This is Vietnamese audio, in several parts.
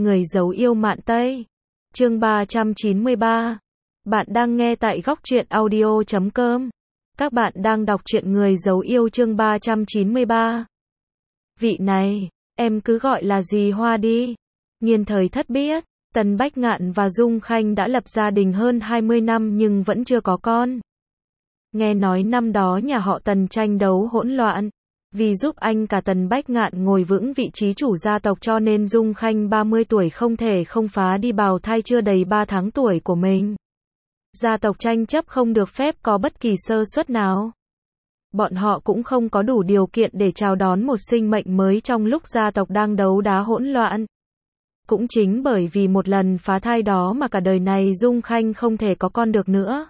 Người giấu yêu mạn Tây. Chương 393. Bạn đang nghe tại góc truyện audio.com. Các bạn đang đọc truyện Người giấu yêu chương 393. Vị này, em cứ gọi là dì Hoa đi. Nghiên Thời Thất biết, Tần Bách Ngạn và Dung Khanh đã lập gia đình hơn 20 năm nhưng vẫn chưa có con. Nghe nói năm đó nhà họ Tần tranh đấu hỗn loạn. Vì giúp anh cả Tần Bách Ngạn ngồi vững vị trí chủ gia tộc cho nên Dung Khanh 30 tuổi không thể không phá đi bào thai chưa đầy 3 tháng tuổi của mình. Gia tộc tranh chấp không được phép có bất kỳ sơ suất nào. Bọn họ cũng không có đủ điều kiện để chào đón một sinh mệnh mới trong lúc gia tộc đang đấu đá hỗn loạn. Cũng chính bởi vì một lần phá thai đó mà cả đời này Dung Khanh không thể có con được nữa.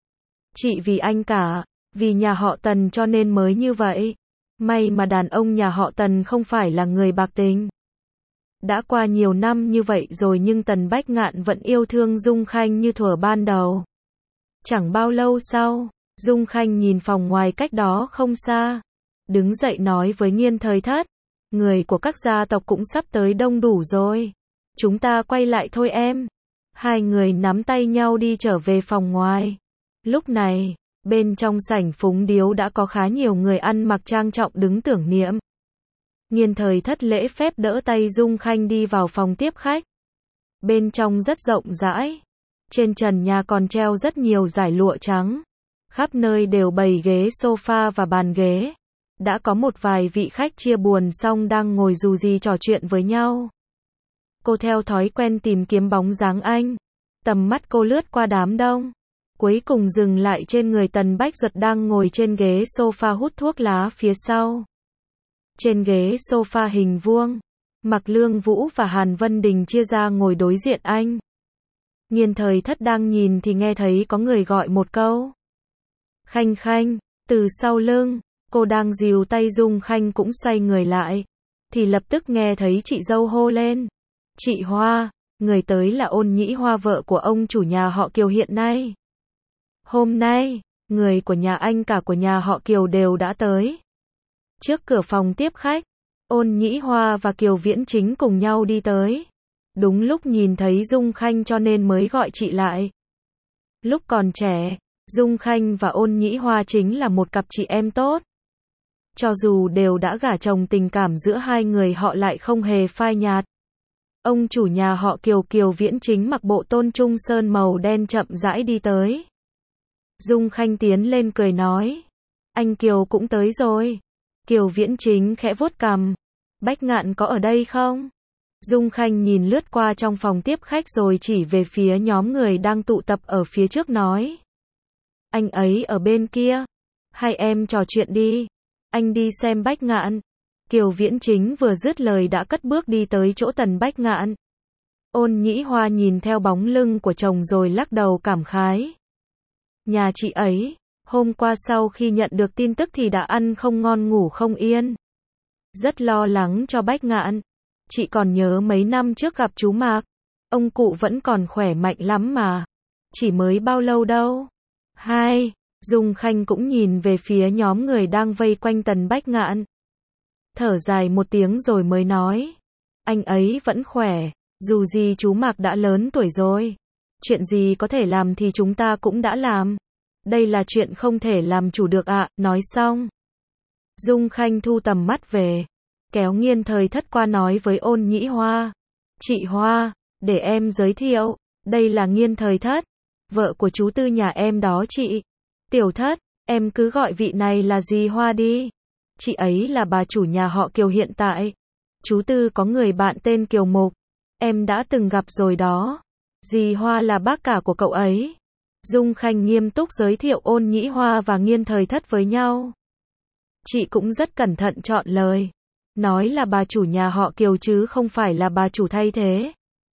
Chị vì anh cả, vì nhà họ Tần cho nên mới như vậy. May mà đàn ông nhà họ Tần không phải là người bạc tình. Đã qua nhiều năm như vậy rồi nhưng Tần Bách Ngạn vẫn yêu thương Dung Khanh như thuở ban đầu. Chẳng bao lâu sau, Dung Khanh nhìn phòng ngoài cách đó không xa. Đứng dậy nói với Nghiên Thời Thất. Người của các gia tộc cũng sắp tới đông đủ rồi. Chúng ta quay lại thôi em. Hai người nắm tay nhau đi trở về phòng ngoài. Lúc này, bên trong sảnh phúng điếu đã có khá nhiều người ăn mặc trang trọng đứng tưởng niệm. Nghiên Thời Thất lễ phép đỡ tay Dung Khanh đi vào phòng tiếp khách. Bên trong rất rộng rãi. Trên trần nhà còn treo rất nhiều dải lụa trắng. Khắp nơi đều bày ghế sofa và bàn ghế. Đã có một vài vị khách chia buồn xong đang ngồi dù gì trò chuyện với nhau. Cô theo thói quen tìm kiếm bóng dáng anh. Tầm mắt cô lướt qua đám đông. Cuối cùng dừng lại trên người Tần Bách Duật đang ngồi trên ghế sofa hút thuốc lá phía sau. Trên ghế sofa hình vuông, Mạc Lương Vũ và Hàn Vân Đình chia ra ngồi đối diện anh. Nghiên Thời Thất đang nhìn thì nghe thấy có người gọi một câu. Khanh Khanh, từ sau lưng, cô đang dìu tay Dung Khanh cũng xoay người lại. Thì lập tức nghe thấy chị dâu hô lên. Chị Hoa, người tới là Ôn Nhĩ Hoa vợ của ông chủ nhà họ Kiều hiện nay. Hôm nay, người của nhà anh cả của nhà họ Kiều đều đã tới. Trước cửa phòng tiếp khách, Ôn Nhĩ Hoa và Kiều Viễn Chính cùng nhau đi tới. Đúng lúc nhìn thấy Dung Khanh cho nên mới gọi chị lại. Lúc còn trẻ, Dung Khanh và Ôn Nhĩ Hoa chính là một cặp chị em tốt. Cho dù đều đã gả chồng tình cảm giữa hai người họ lại không hề phai nhạt. Ông chủ nhà họ Kiều Kiều Viễn Chính mặc bộ tôn trung sơn màu đen chậm rãi đi tới. Dung Khanh tiến lên cười nói. Anh Kiều cũng tới rồi. Kiều Viễn Chính khẽ vuốt cằm. Bách Ngạn có ở đây không? Dung Khanh nhìn lướt qua trong phòng tiếp khách rồi chỉ về phía nhóm người đang tụ tập ở phía trước nói. Anh ấy ở bên kia. Hai em trò chuyện đi. Anh đi xem Bách Ngạn. Kiều Viễn Chính vừa dứt lời đã cất bước đi tới chỗ Tần Bách Ngạn. Ôn Nhĩ Hoa nhìn theo bóng lưng của chồng rồi lắc đầu cảm khái. Nhà chị ấy, hôm qua sau khi nhận được tin tức thì đã ăn không ngon ngủ không yên. Rất lo lắng cho Bách Ngạn. Chị còn nhớ mấy năm trước gặp chú Mạc. Ông cụ vẫn còn khỏe mạnh lắm mà. Chỉ mới bao lâu đâu. Hai, Dung Khanh cũng nhìn về phía nhóm người đang vây quanh Tần Bách Ngạn. Thở dài một tiếng rồi mới nói. Anh ấy vẫn khỏe, dù gì chú Mạc đã lớn tuổi rồi. Chuyện gì có thể làm thì chúng ta cũng đã làm. Đây là chuyện không thể làm chủ được ạ. Nói xong, Dung Khanh thu tầm mắt về, kéo Nghiên Thời Thất qua nói với Ôn Nhĩ Hoa. Chị Hoa, để em giới thiệu, đây là Nghiên Thời Thất, vợ của chú Tư nhà em đó chị. Tiểu Thất, em cứ gọi vị này là dì Hoa đi. Chị ấy là bà chủ nhà họ Kiều hiện tại. Chú Tư có người bạn tên Kiều Mục. Em đã từng gặp rồi đó. Dì Hoa là bác cả của cậu ấy. Dung Khanh nghiêm túc giới thiệu Ôn Nhĩ Hoa và Nghiên Thời Thất với nhau. Chị cũng rất cẩn thận chọn lời. Nói là bà chủ nhà họ Kiều chứ không phải là bà chủ thay thế.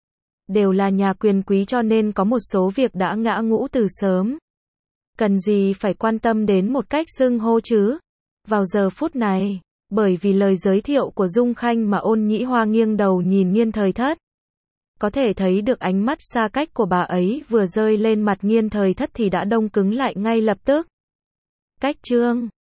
Đều là nhà quyền quý cho nên có một số việc đã ngã ngũ từ sớm. Cần gì phải quan tâm đến một cách xưng hô chứ. Vào giờ phút này, bởi vì lời giới thiệu của Dung Khanh mà Ôn Nhĩ Hoa nghiêng đầu nhìn Nghiên Thời Thất. Có thể thấy được ánh mắt xa cách của bà ấy vừa rơi lên mặt Nghiên Thời Thất thì đã đông cứng lại ngay lập tức. Cách chương